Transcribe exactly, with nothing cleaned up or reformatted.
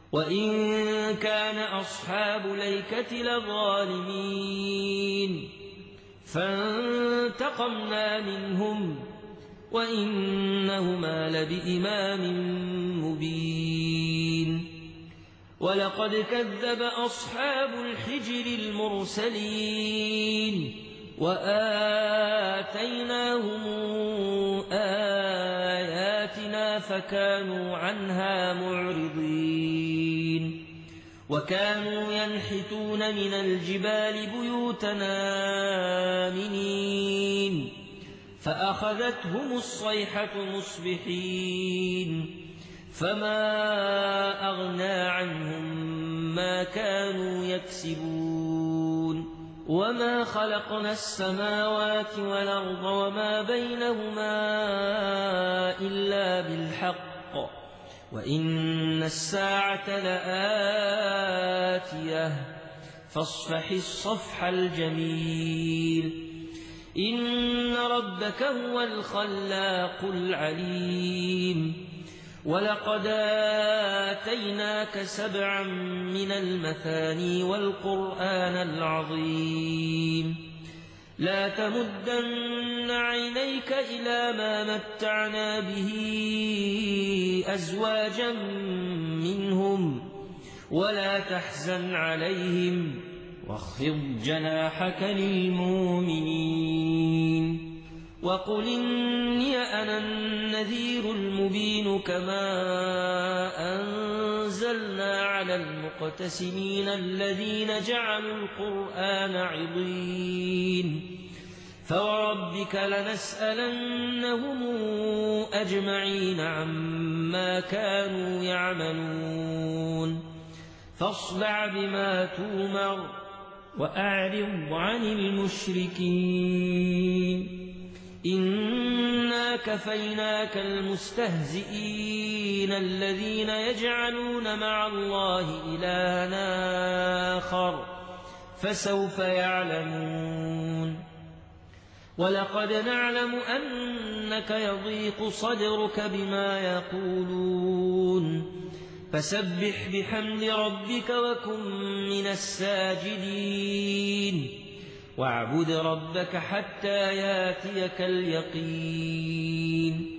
وإن كان أصحاب الأيكة لظالمين فانتقمنا منهم وإنهما لبإمام مبين ولقد كذب أصحاب الحجر المرسلين وآتيناهم آياتنا فكانوا عنها معرضين وكانوا ينحتون من الجبال بيوتنا آمنين فأخذتهم الصيحة مصبحين فما أغنى عنهم ما كانوا يكسبون وما خلقنا السماوات والأرض وما بينهما إلا بالحق وإن الساعة لآتية فاصفح الصفح الجميل إن ربك هو الخلاق العليم ولقد آتيناك سبعا من المثاني والقرآن العظيم لا تمدن عينيك إلى ما متعنا به أزواجا منهم ولا تحزن عليهم واخفض جناحك للمؤمنين وقل إني أنا النذير المبين كما أنزلنا على المقتسمين الذين جعلوا القرآن عضين فوربك لنسألنهم أجمعين عما كانوا يعملون فاصدع بما تؤمر وأعرض عن المشركين إنا كفيناك المستهزئين الذين يجعلون مع الله إلها آخر فسوف يعلمون ولقد نعلم أنك يضيق صدرك بما يقولون فسبح بحمد ربك وكن من الساجدين واعبد ربك حتى ياتيك اليقين